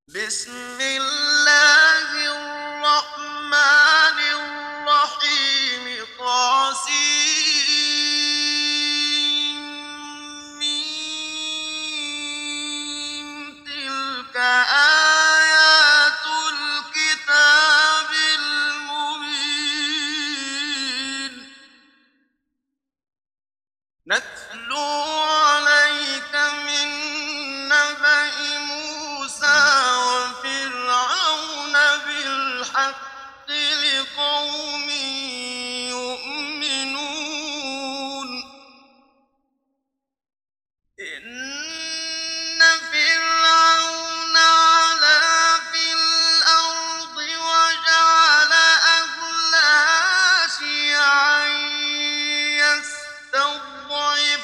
بسم الله الرحمن الرحيم تلك آيات الكتاب المبين نتلو عليك من نبأ موسى وفرعون بالحق لقوم يؤمنون إن فرعون علا في الأرض وجعل أهلها شيعا يستضعف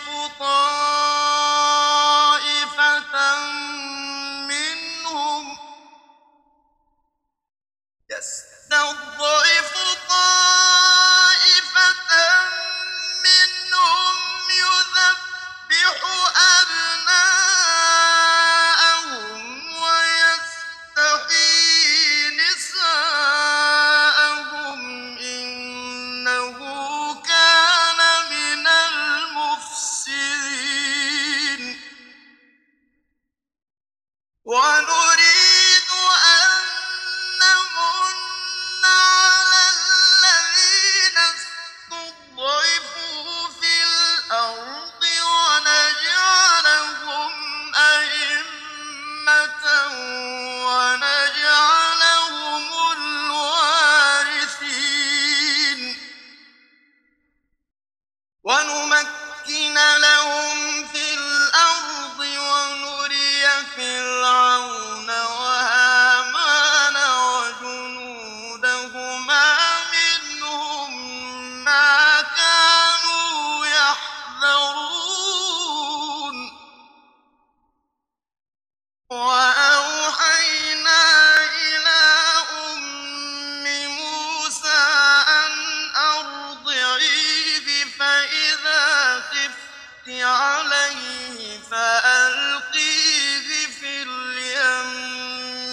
طائفة منهم يذبح أبناءهم ويستحيي نساءهم إنه كان من المفسدين ونريد أن نمن على الذين استضعفوا في الأرض ونجعلهم أئمة ونجعلهم الوارثين ونمكن لهم في الأرض ونري فرعون وهامان وجنودهما منهم ما كانوا يحذرون وأوحينا إلى أم موسى أن أرضعيه فإذا خفت عليه فألقيه في اليم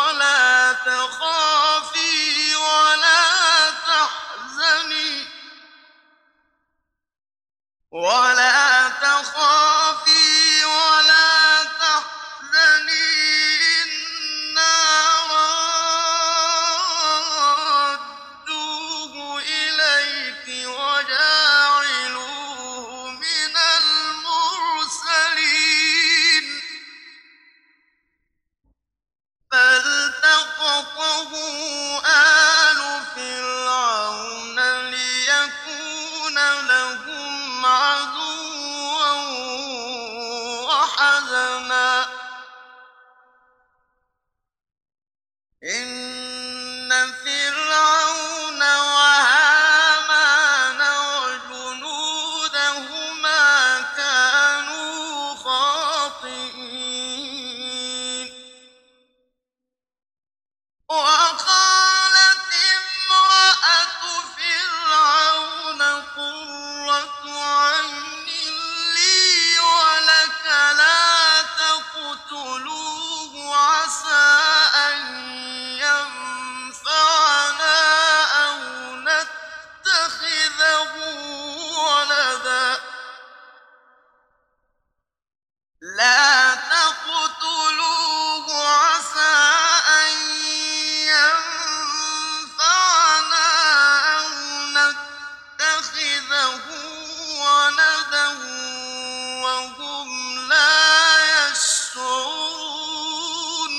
ولا تخافي ولا تحزني إنا رادوه إليك وجاعلوه من المرسلين فالتقطه آل فرعون ليكون لهم عدوا وحزنا إن فرعون وهامان وجنودهما كانوا خاطئين وقالت امرأة فرعون قرة عين لي ولك لا تقتلوه عسى أن ينفعنا أو نتخذه ولدا لا تقتلوه عسى أن ينفعنا أو نتخذه ولدا وهم لا يشعرون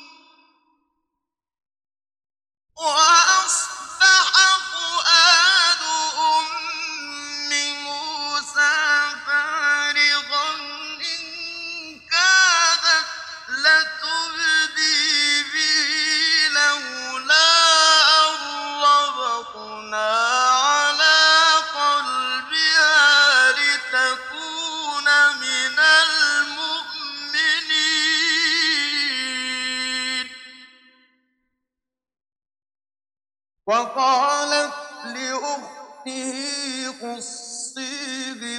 وأصبح فؤاد أم موسى فارغا إن كادت لتبدي به لولا أن ربطنا على قلبها لتكون من المؤمنين وقالت لأخته قصيه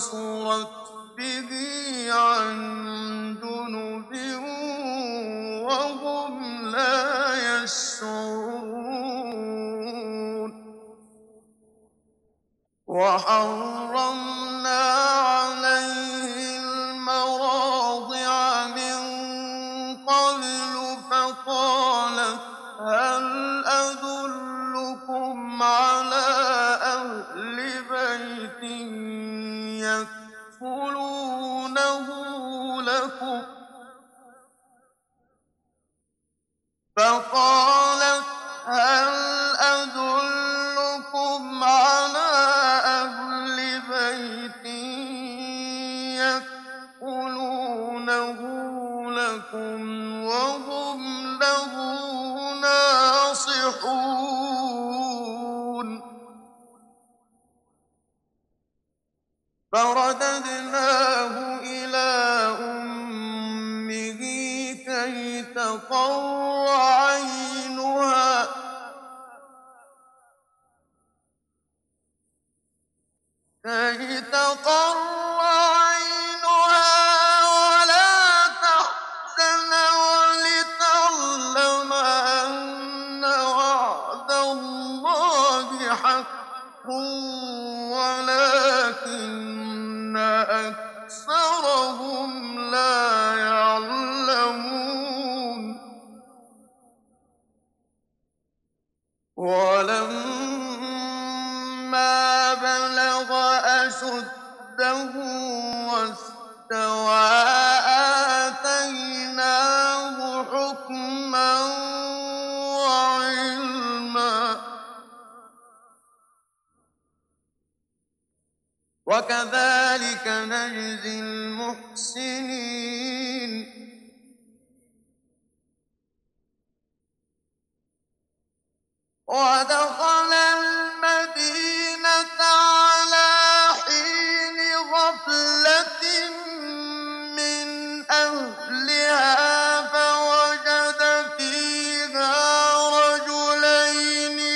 فبصرت به عن جنب وهم لا يشعرون وحرمنا عليه المراضع من قبل فقالت هل أدلكم على أهل بيت يكفلونه لكم فقالت هل أدلكم على أهل بيت يكفلونه لكم وهم له ناصحون فرددناه إلى أمه كي تقر عينها ولا تحزن ولتعلم أن وعد الله حق ولكن أكثرهم لا يعلمون ولما بلغ أشده واستوى آتيناه حكما وعلما وكذلك نجزي المحسنين ودخل المدينة على حين غفلة من أهلها فوجد فيها رجلين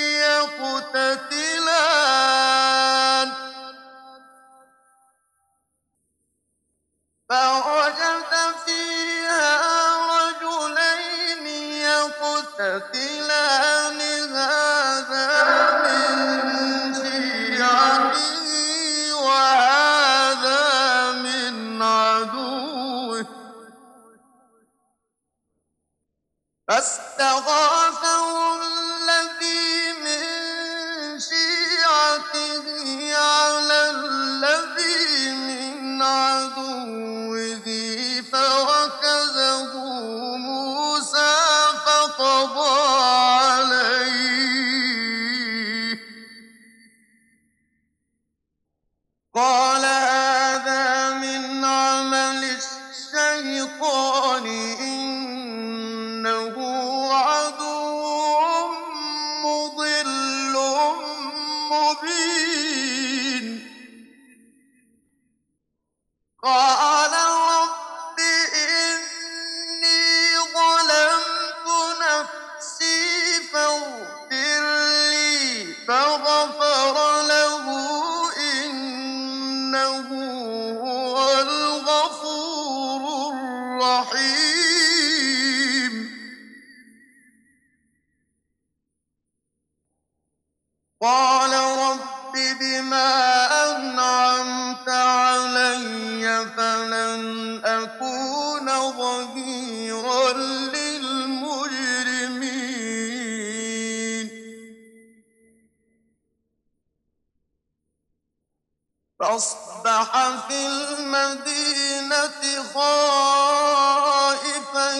يقتتلان هذا من شيعته وهذا من عدوه فاستغاثه الذي من شيعته على الذي من عدوه فوكزه موسى فقضى عليه قال هذا من عمل الشيطان إنه عدو مضل مبين قال رب إني ظلمت نفسي فاغفر لي فغفر له إنه هو الغفور الرحيم قال رب بما أنعمت علي فلن أكون ظهيرا للمجرمين فأصبح في المدينة خائفا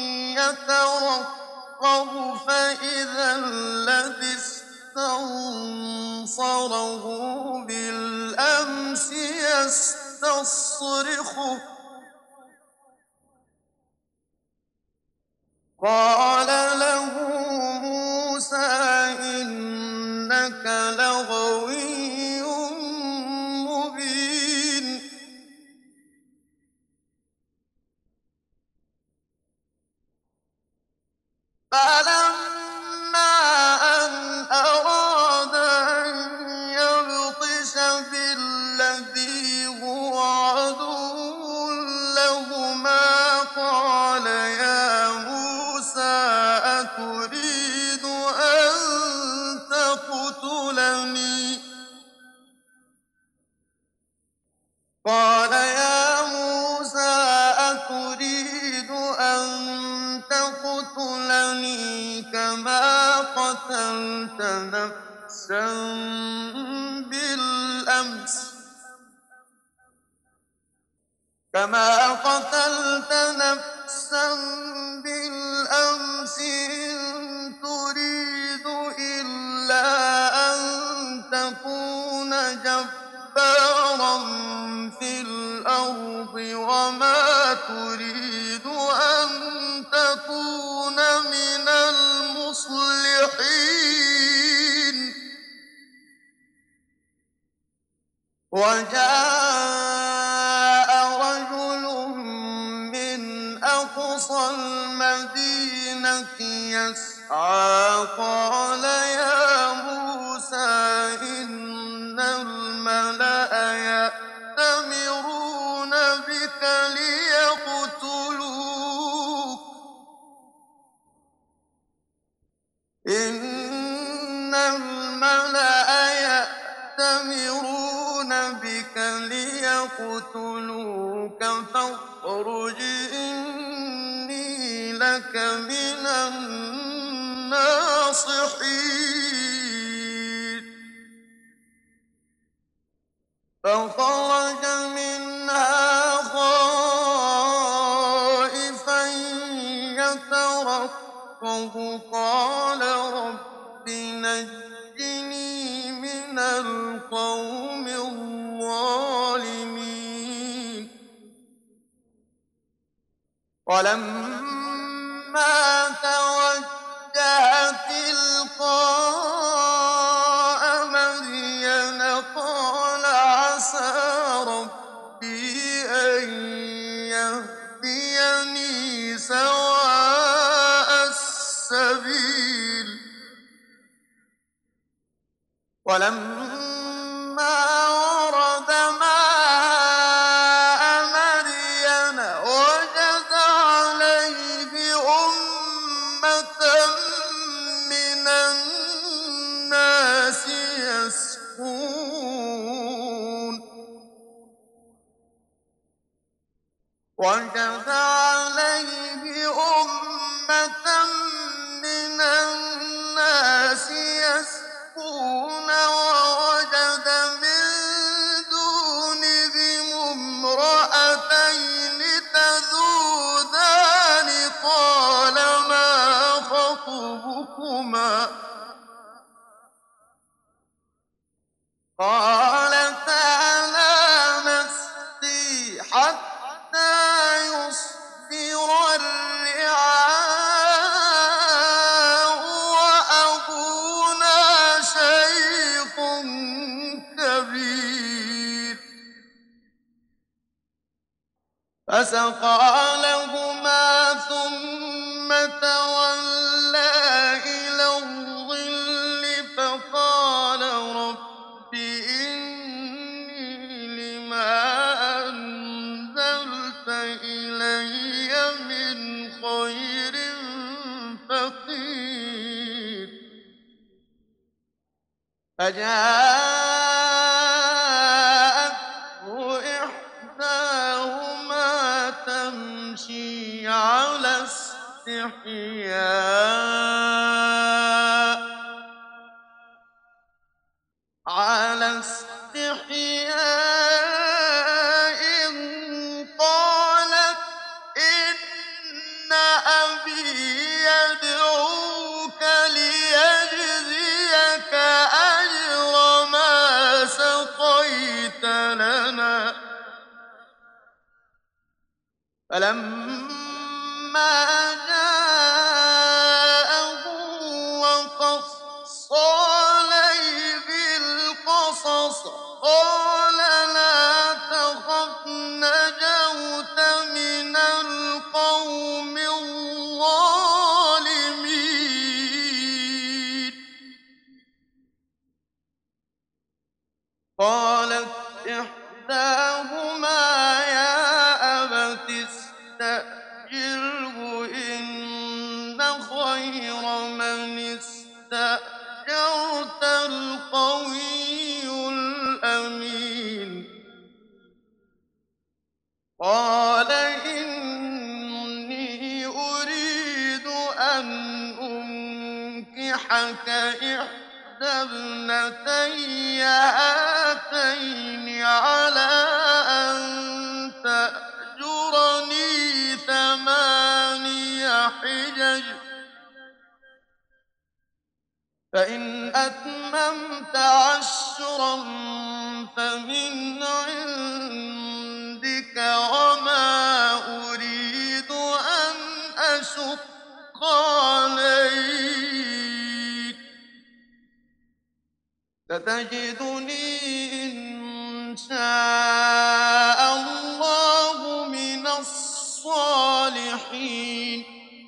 يترقب فإذا الذي استنصره بالأمس يستصرخه قال له موسى إنك لغوي مبين فلما أن أراد أن يبطش بالذي هو عدو لهما قال يا موسى تقتلني كما قتلت نفسا بالأمس إن تريد إلا أن تكون جبارا في الأرض وما تريد أن تكون من المصلحين وجاء رجل من أقصى المدينة يسعى قال يا موسى إن الملأ يأتمرون بك ليقتلوك فاخرج إني لك من الناصحين فخرج منها خائفا يترقب قال رب نجني من القوم الظالمين ولما توجه تلقاء مدين قال عسى ربي أن يهديني سواء السبيل ولما ورد ماء مدين وجد عليه أمة من الناس يسقون ووجد من دونهم امرأتين تذودان قال ما خطبكما قالتا لا نسقي حتى يصدر الرعاء وأبونا شيخ كبير فسقى لهما ثم تولى إلى الظل فقال رب إني لما أنزلت إلي من خير فقير فجاءته إحداهما تمشي على استحياء قالت إن أبي يدعوك ليجزيك أجر ما سقيت لنا فلما جاءه وقص عليه القصص قال لا تخف نجوت من القوم الظالمين قالت إحداهما يا أبت استأجره إن خير من استأجرت القوي الأمين قال إني أريد أن أنكحك إحدى ابنتي هاتين على أن تأجرني 8 حجج فإن أتممت 10 فمن عندك وما أريد أن أشق عليك ستجدني إن شاء الله من الصالحين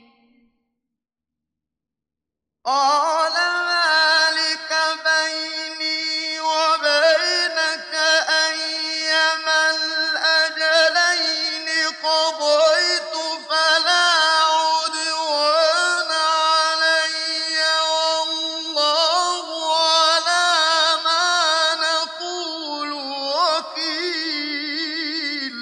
قال ذلك بيني وبينك أيما الأجلين قضيت فلا عدوان علي والله على ما نقول وكيل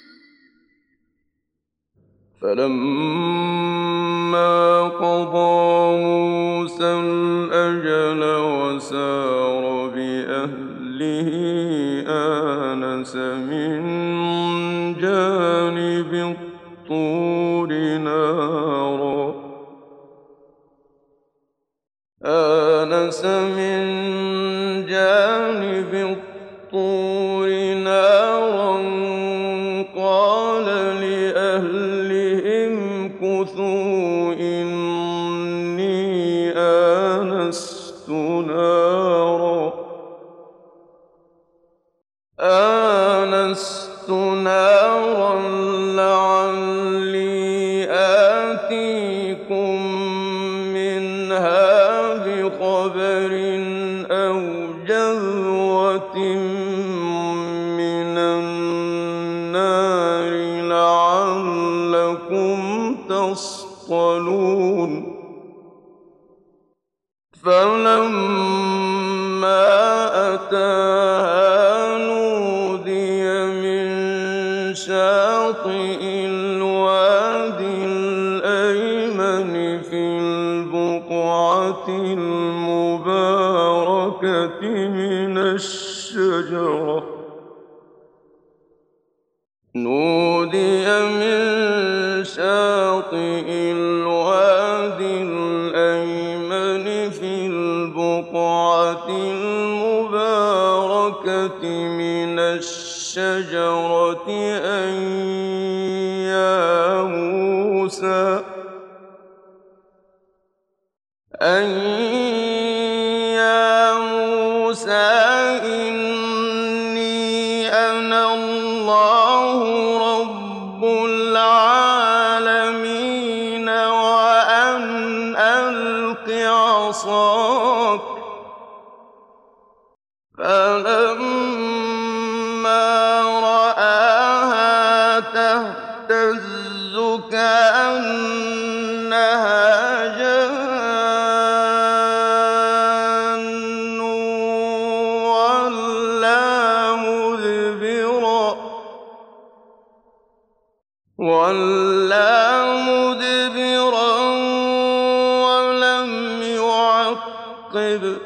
فلما قضى موسى الأجل وسار بأهله آنس من جانب الطور نارا قال لأهلهم امكثوا إني آنست نارا لعلي آتيكم منها بخبر أو جذوة من النار لعلكم تصطلون فلما أتاها نودي من شاطئ الوادي الأيمن في البقعة المباركة من الشجرة أن يا موسى إني أنا الله رب العالمين وأن ألق عصاك فلما رآها تهتز كأنها جان وَلَّىٰ مُدْبِرًا وَلَمْ يُعَقِّبْ ۚ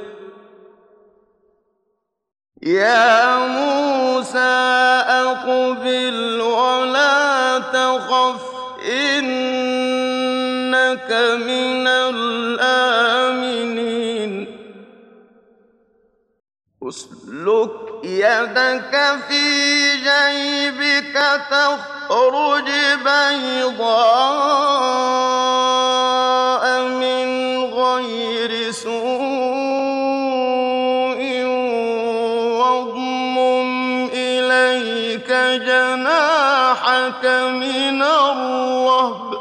يَا مُوسَىٰ أَقْبِلْ وَلَا تَخَفْ إِنَّكَ مِنَ الْآمِنِينَ اسْلُكْ يَدَكَ فِي جَيْبِكَ تَخْرُجْ بَيْضَاءَ مِنْ غَيْرِ سُوءٍ وَاضْمُمْ إِلَيْكَ جَنَاحَكَ مِنَ الرَّهْبِ ۖ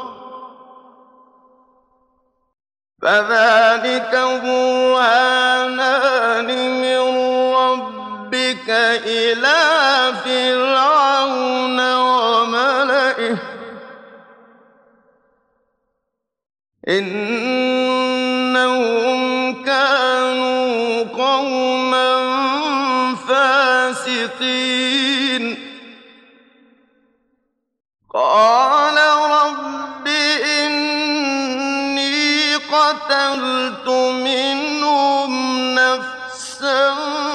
فَذَٰلِكَ بُرْهَانَانِ مِن رَّبِّكَ إِلَىٰ فِرْعَوْنَ وَمَلَئِهِ إِنَّهُمْ كَانُوا قَوْمًا فَاسِقِينَ قَالَ رَبِّ إِنِّي قتلت منهم نفسا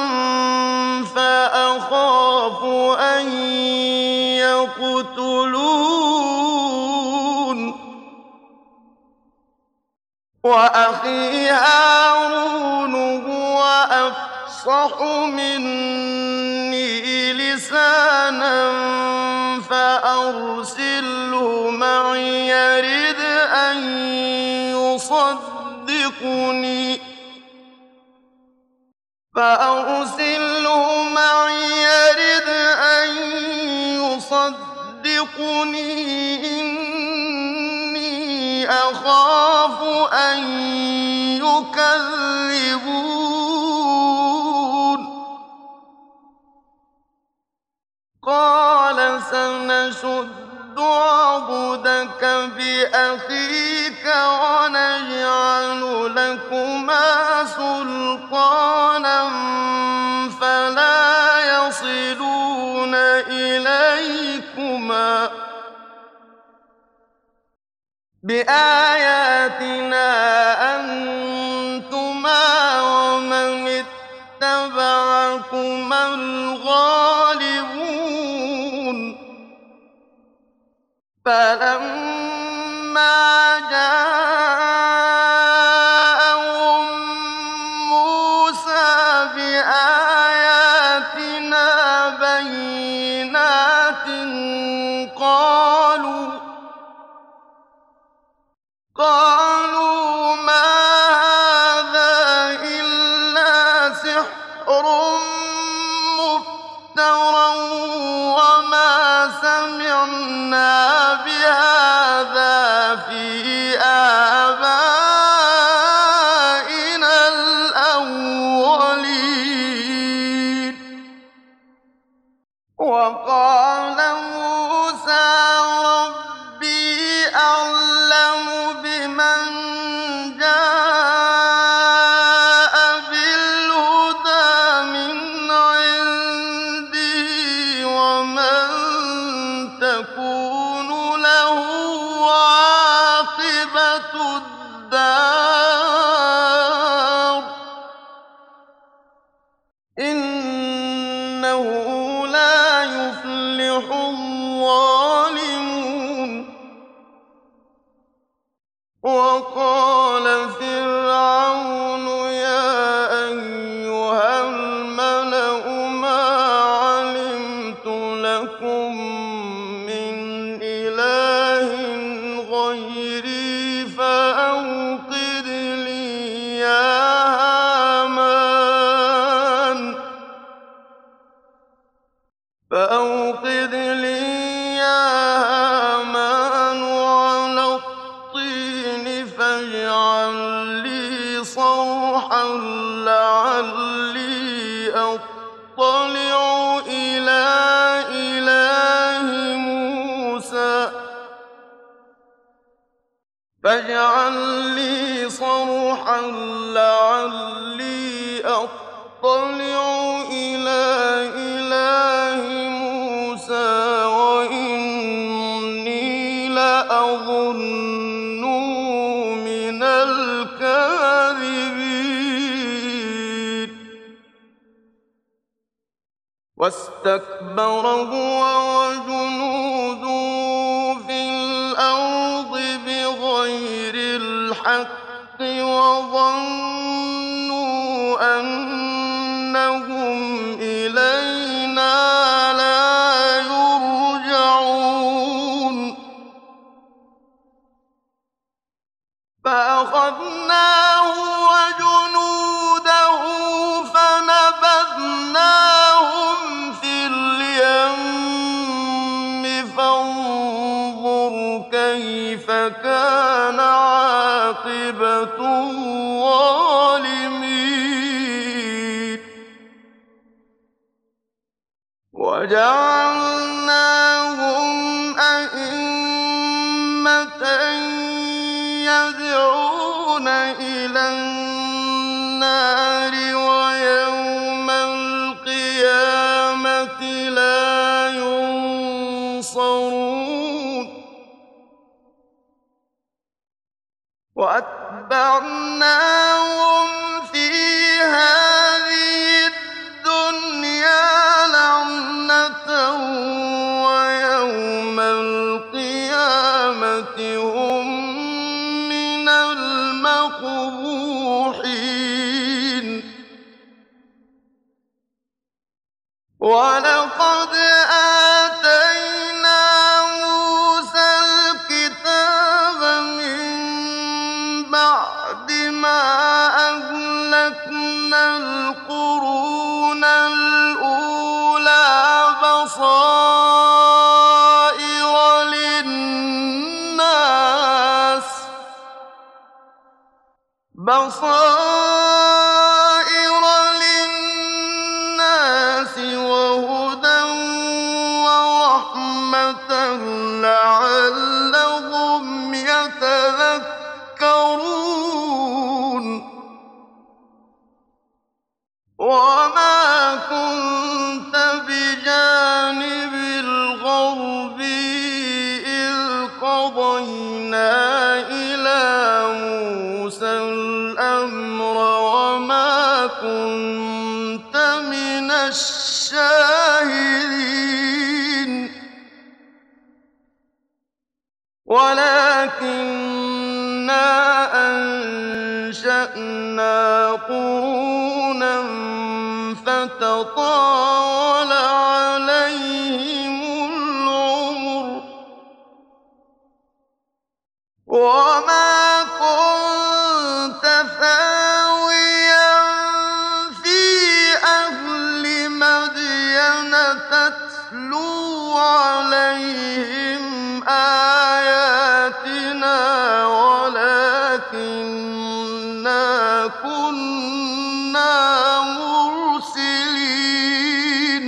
فأخاف أن يقتلون وأخي هارون هو أفصح مني لسانا فأرسله معي يرد أن يصدقني إني أخاف أن يكذبون قال سنشد عضدك بأخيك ونجعل لكما سلطانا فلا يصلون إليكما بآياتنا أنتما ومن اتبعكما الغالبون فلما جاءهم موسى بآياتنا بينات قالوا ما هذا إلا سحر مفترى وما سمعنا بهذا في آبائنا الأولين وقال موسى ربي أعلم بمن جاء بالهدى من عنده ومن تكون له عاقبة الدار إنه لا يفلح الظالمون وقال فرعون يا أيها الملأ ما علمت لكم من إله غيري فأوقد لي يا هامان على الطين فاجعل لي صرحا لعلي أطلع إلى إله موسى وإني لأظنه من الكاذبين واستكبر هو وجنوده في الأرض بغير الحق وظنوا أنهم إلينا لا يرجعون فأخذناه وجنوده فنبذناهم في اليم فانظر كيف كان عاقبة الظالمين وجعلناهم أئمة يدعون إلى النار ويوم القيامة لا ينصرون وأتبعناهم في هذه الدنيا لعنة ويوم القيامة هم من المقبوحين. ولقد آتينا موسى الكتاب من بعد ما أهلكنا القرون الأولى بصائر للناس وهدى ورحمة لعلهم يتذكرون. وما كنت بجانب الغربي إذ قضينا إلى موسى الأمر وما كنت من الشاهدين ولكننا أنشأنا قرونا فتطاول عليهم العمر. وما كنت ثاويا في أهل مدين تتلو عليهم آياتنا ولكننا كنا مرسلين.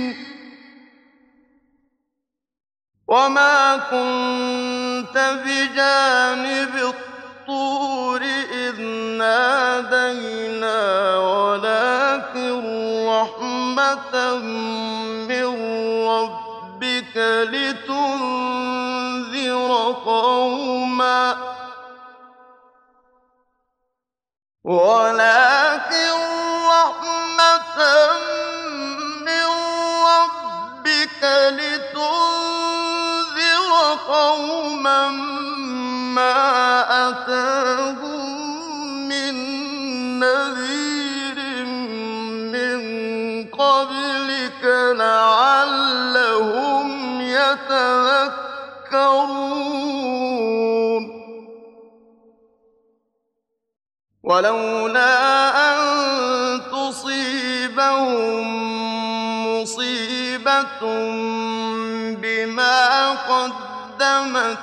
وما كنت بجانب الطور إذ نادينا ولكن رحمة من ربك لتنذر قوما ما أتاهم من نذير من قبلك لعلهم يتذكرون. ولولا أن تصيبهم مصيبة بما قدمت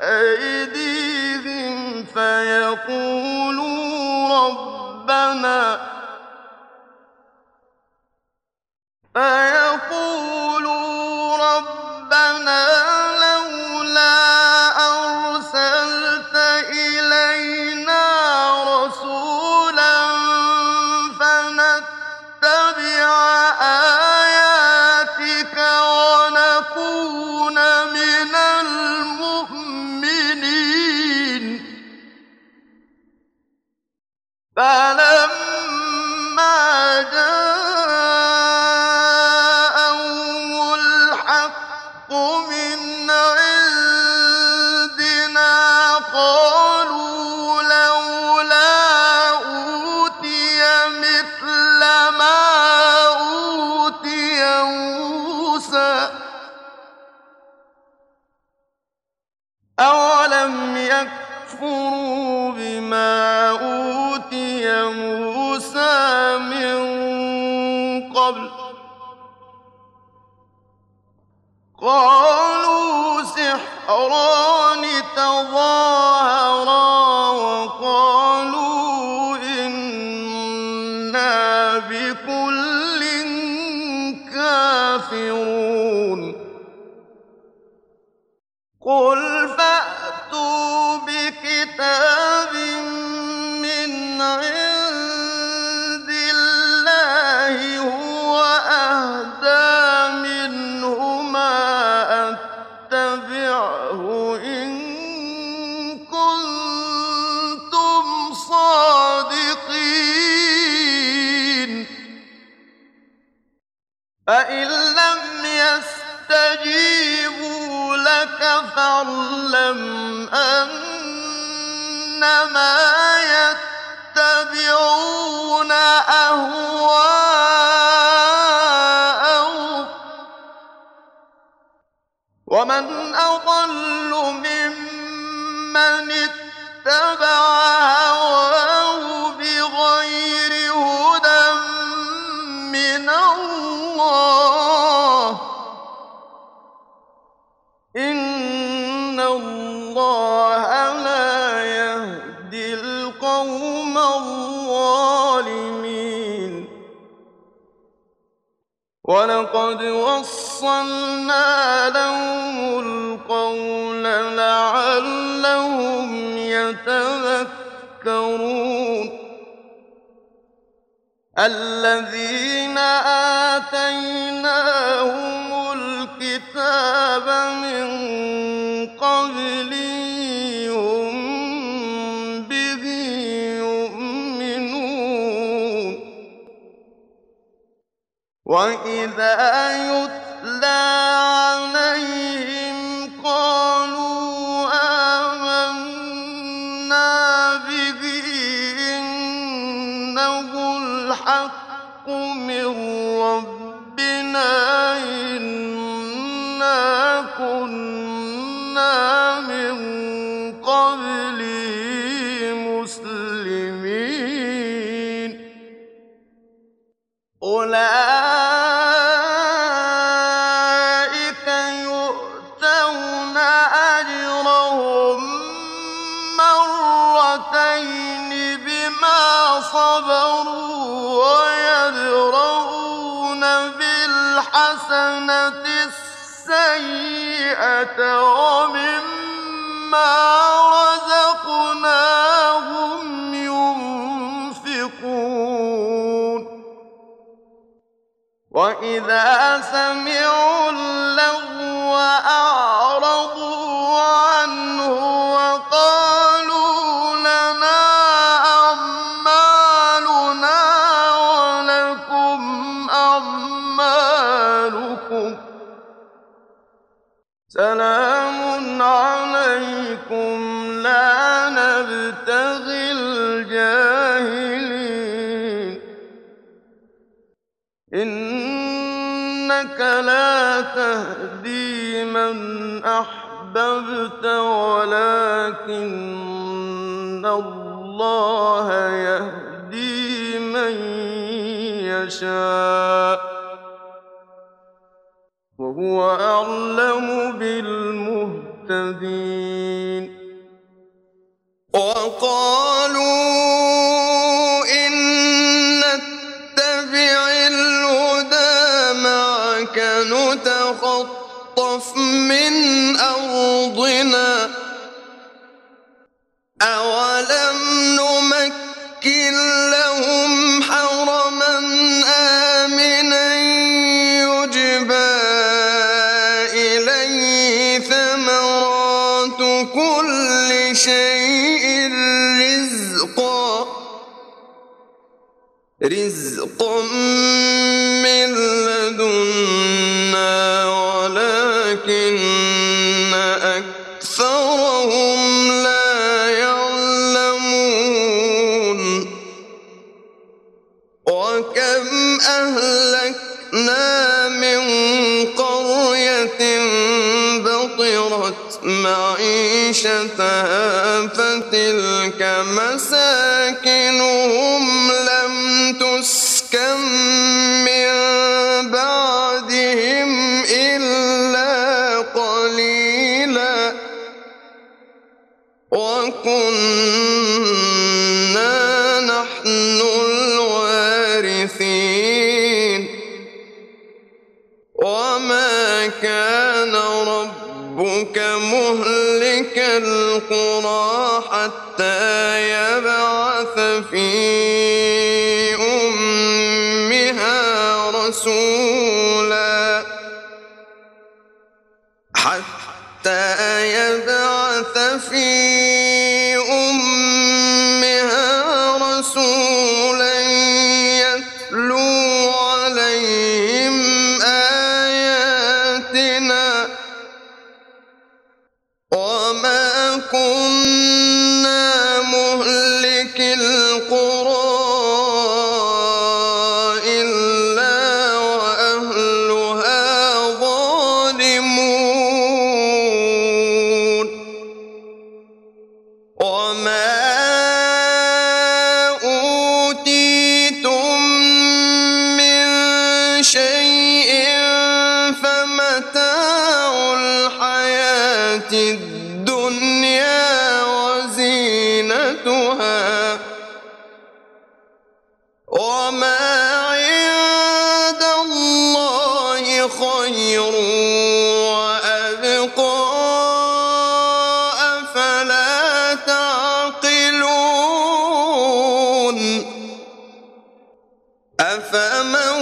أيديهم فيقولوا ربنا لولا أرسلت إلينا رسولا فنتبع آياتك ونكون من المؤمنين. فلما جاءهم الحق من عندنا قالوا لولا أوتي مثل ما أوتي موسى أولم يكفروا بما أوتي موسى من قبل قالوا سحران تظاهرا وقالوا إنا بكل كافرون. قل فأتوا بكتاب من عند الله هو أهدى منهما أتبعه إن كنتم فإن لم يستجيبوا لك فاعلم أنما يتبعون أهواءهم ومن أضل ممن اتبع هواه بغير هدى من الله إن الله لا يهدي القوم الظالمين ولقد وصلنا لهم القول لعلهم يتذكرون الذين آتيناهم الكتاب من قبله هم به يؤمنون وإذا يتلى عليهم قالوا آمنا به إنه الحق من ربنا إنا كنا من قبله مسلمين أولئك يؤتون أجرهم مرتين بما صبروا ويدرؤون بالحسنة السيئة ومما رزقناهم ينفقون وإذا سمعوا اللغو أعرضوا عنه وقالوا لنا أعمالنا ولكم أعمالكم سلام عليكم لا نبتغي الجاهلين إنك لا تهدي من أحببت ولكن الله يهدي من يشاء وهو أعلم بالمهتدين وقالوا إن نتبع الهدى معك نتخطف من أرضنا أولم نمكن لهم حرما آمنا يجبى إليه ثمرات كل شيء رزقا من لدنا ولكن أكثرهم لا يعلمون وكم أهلكنا من قرية بطرت معيشتها فتلك مساكنهم لم تسكن من بعدهم إلا قليلا وكنا نحن الوارثين وما كان ربك مهلك القرى حتى يبعث في أمها رسولا يتلو عليهم أفمن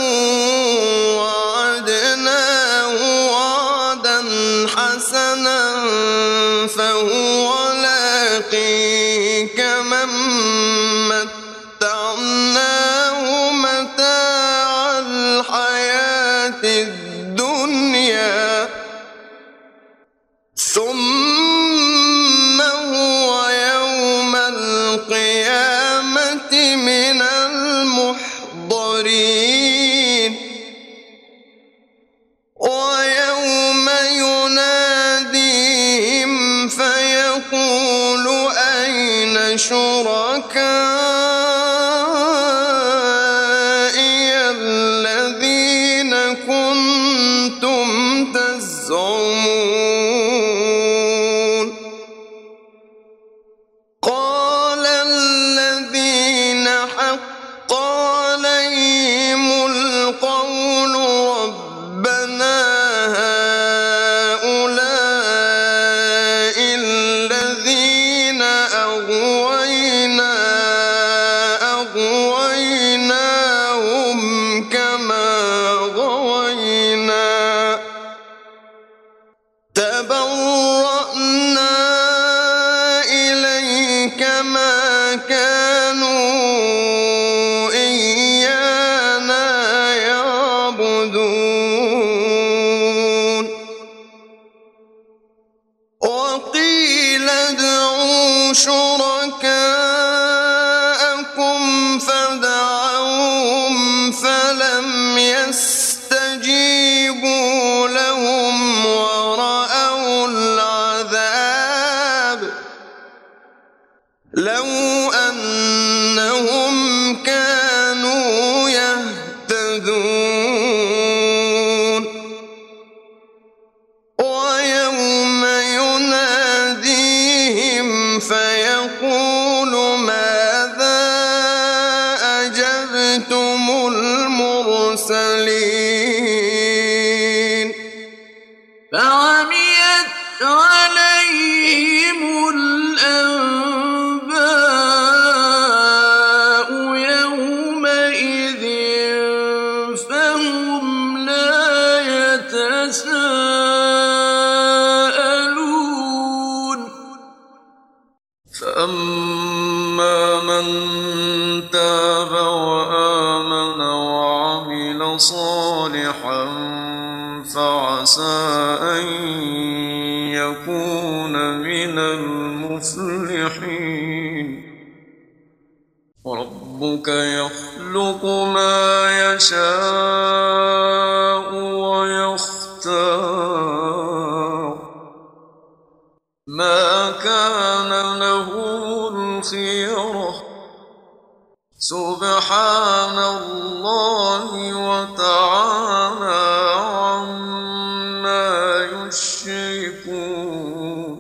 وعدناه وعدا حسنا فهو لاقيه كمن متعناه متاع الحياة الدنيا ثم هو يوم القيامة من المحضرين ويوم يناديهم فيقول أين شركائي الذين كنتم تزعمون قال الذين حق عليهم القول ربنا هؤلاء الذين أغويناهم كما غوينا تبرأنا إليك ما كانوا إيانا يعبدون وقيل ادعوا شركاءكم فدعوهم فلم يستجيبوا لهم ورأوا العذاب لو أنهم كانوا يهتدون ويوم يناديهم فيقول ماذا أجبتم المرسلين فعميت عليهم الأنباء يومئذ فهم لا يتساءلون فأما من تاب وآمن وعمل صالحا فعسى أن يكون من المفلحين وربك يخلق ما يشاء ويختار ما كان له الخيرة سبحان الله وتعالى عما يشركون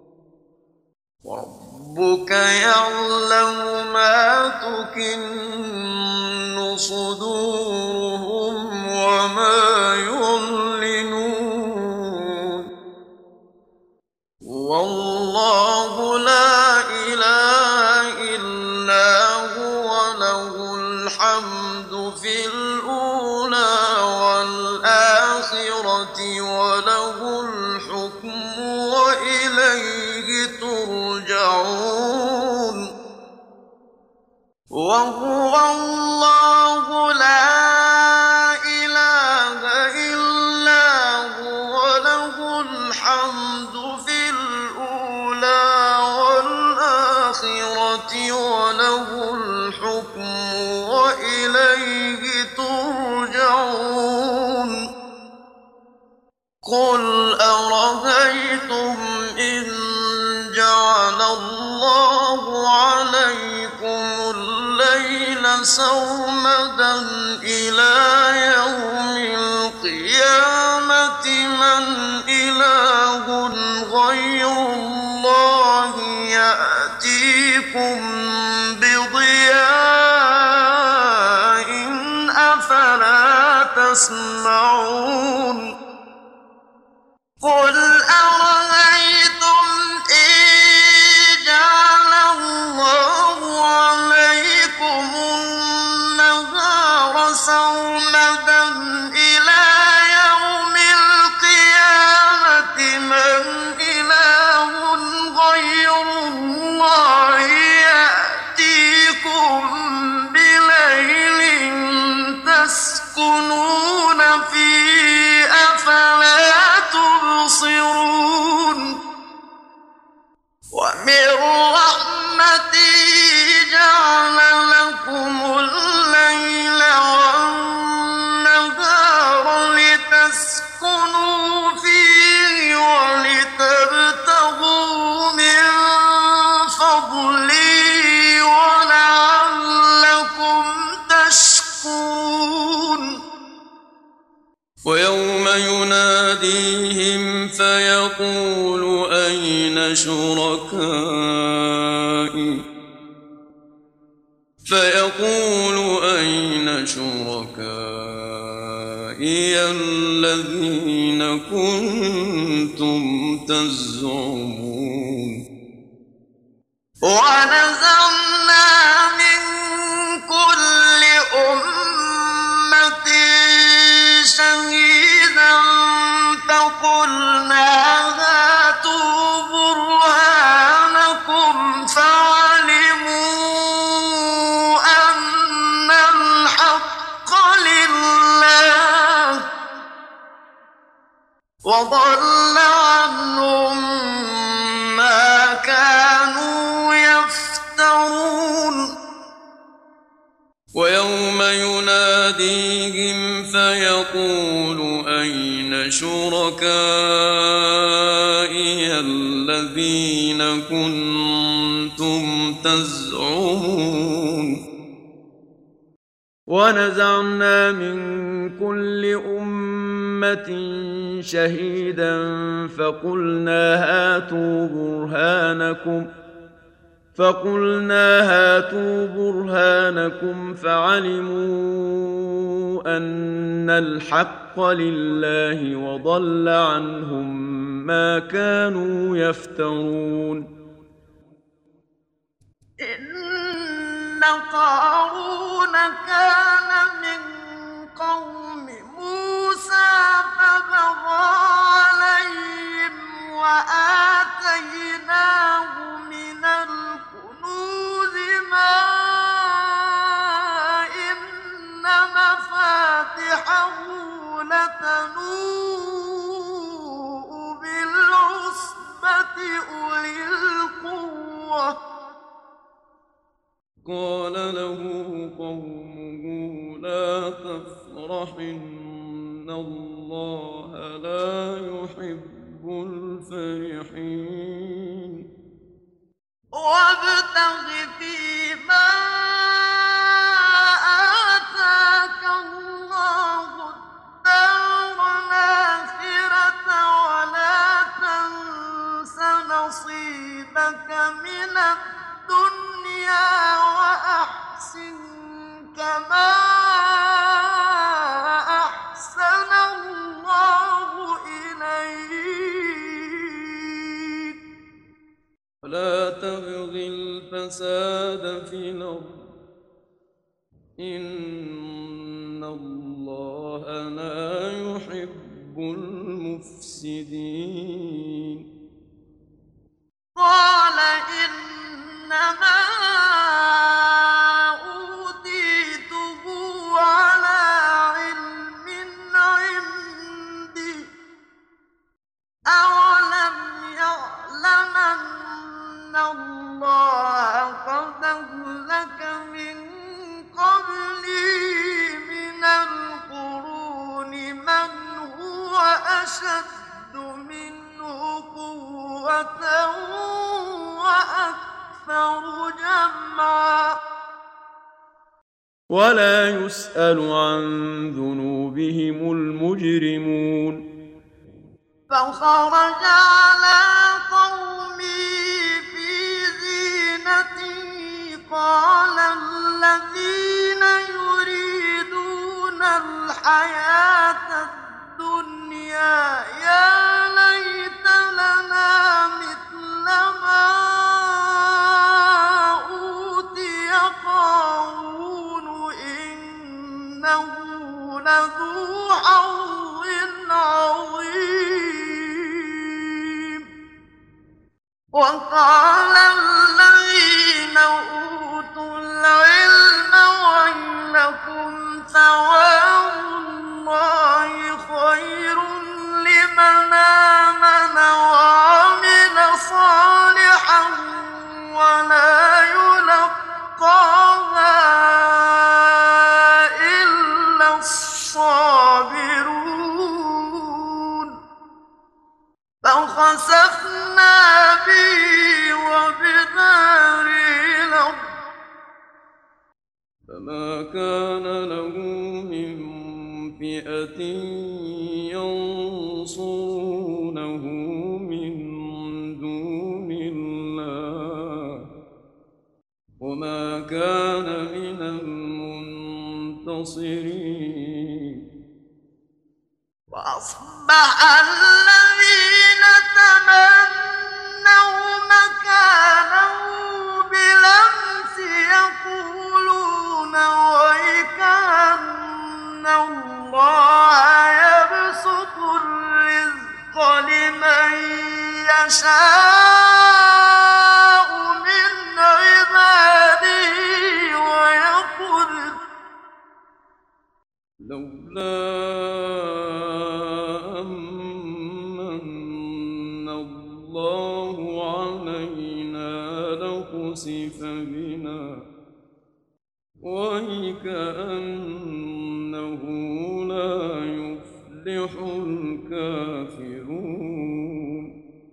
وربك يعلم ما تكن صدورهم وما يعلنون والله لا إله إلا هو له الحمد في الأولى والآخرة وله الحكم وإليه ترجعون وهو الله لا إله إلا هو له الحمد في الأولى والآخرة وله الحكم وإليه ترجعون قل أرأيتم إن جعل الله عليكم الليل سرمدا إلى يوم القيامة من إله غير الله يأتيكم بضياء أفلا تسمعون قل أرأيتم إن جعل الله عليكم النهار ربكم بليل تسكنون فيه أفلا تبصرون ومن رحمته جعل لكم الليل والنهار لتسكنوا فيه ولتبتغوا من فضله ولعلكم تشكرون ويوم يناديهم فيقول أين شركائي الذين كنتم تزعمون ونزعنا من كل أمة شهيدا فقلنا هاتوا برهانكم فعلموا أن الحق لله وضل عنهم ما كانوا يفترون ويوم يناديهم فيقول أين شركائي الذين كنتم تزعمون ونزعنا من كل أمة شهيدا فقلنا هاتوا برهانكم فعلموا أن الحق لله وضل عنهم ما كانوا يفترون إن قارون كان من قوم موسى فبغى عليهم وآتيناه من الكنوز ما إن مفاتحه لتنوء بالعصبة أولي القوة قال له قومه لا تفرح إن الله لا يحب الفرحين وابتغ فيما آتاك الله الدار الآخرة ولا تنس نصيبك من الدنيا وأحسن كما أحسن الله إليك ولا تبغ الفساد في الأرض إن الله لا يحب المفسدين قال إنما أوتيته على علم عندي أولم يعلم أن الله قد أهلك من قبلي من القرون من هو أشد منه قوة وأكثر جمعا ولا يسأل عن ذنوبهم المجرمون فخرج على قومه في زينته قال الذين يريدون الحياة الدنيا يا ليت لنا مثل ما أوتي قارون إنه لذو حظ عظيم وقال الذين أوتوا العلم ثواب الله خير لمن آمن وعمل صالحا ولا يلقاها إلا الصابرون فخسفنا به وبداره الأرض فما كان له من فئة ينصرونه من دون الله وما كان من المنتصرين وأصبح الذين تمنوا مكانه بالأمس يقولون ويكأن الله يبسط الرزق لمن يشاء من عباده ويقدر لولا أمن الله علينا لخسف بنا وكأنه لا يفلح الكافرون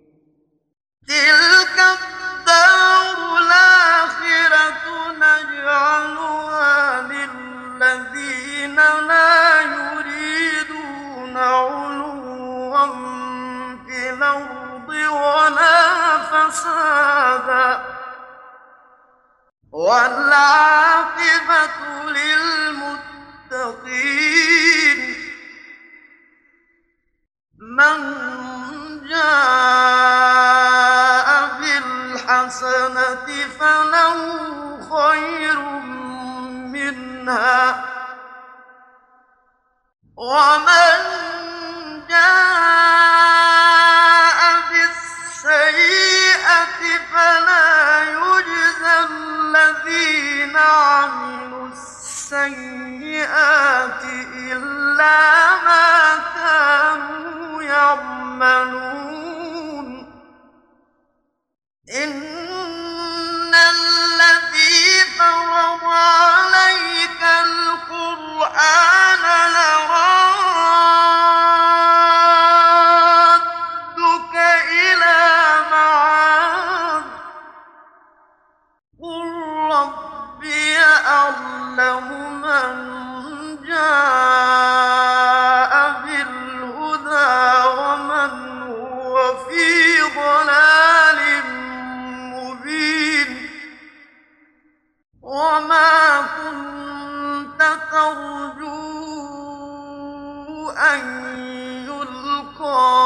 تلك الدار الآخرة نجعلها للذين لا يريدون علوا في الأرض ولا فسادا والعاقبة للمتقين من جاء بالحسنة فله خير منها ومن جاء بالسيئة فلا يجزى الذين عملوا السيئات إلا ما كانوا يعملون إن الذي فرض عليك القرآن لرادك إلى معاد قل ربي أعلم من جاء بالهدى ومن هو في ضلال مبين وما كنت ترجو أن يلقى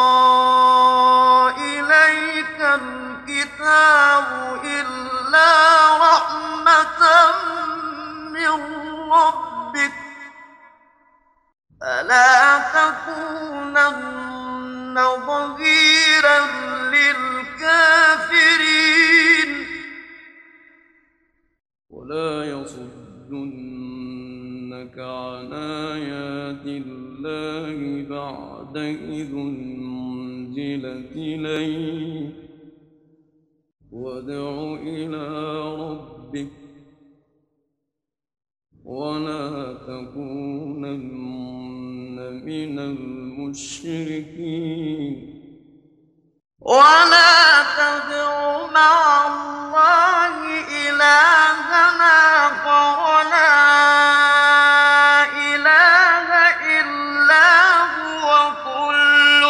إليك الكتاب إلا رحمة من ربك فلا تكونن ظهيرا للكافرين ولا يصدنك عن آيات الله بعد إذ أنزلت إليك وادع إلى ربك ولا تكونن من المشركين ولا تدع مع الله إلهنا ولا إله إلا هو كل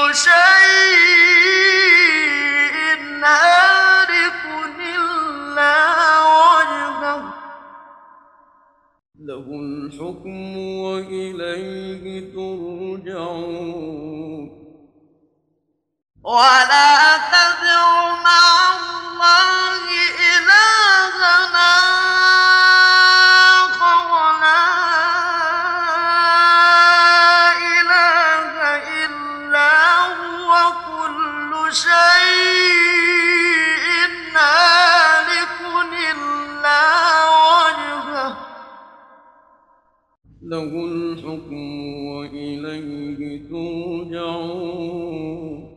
شيء هالك إلا وجهه له الحكم وإليه ترجعون ولا تدع مع الله إلهنا آخر ولا إله إلا هو كل شيء هالك إلا وجهه له الحكم وإليه ترجعون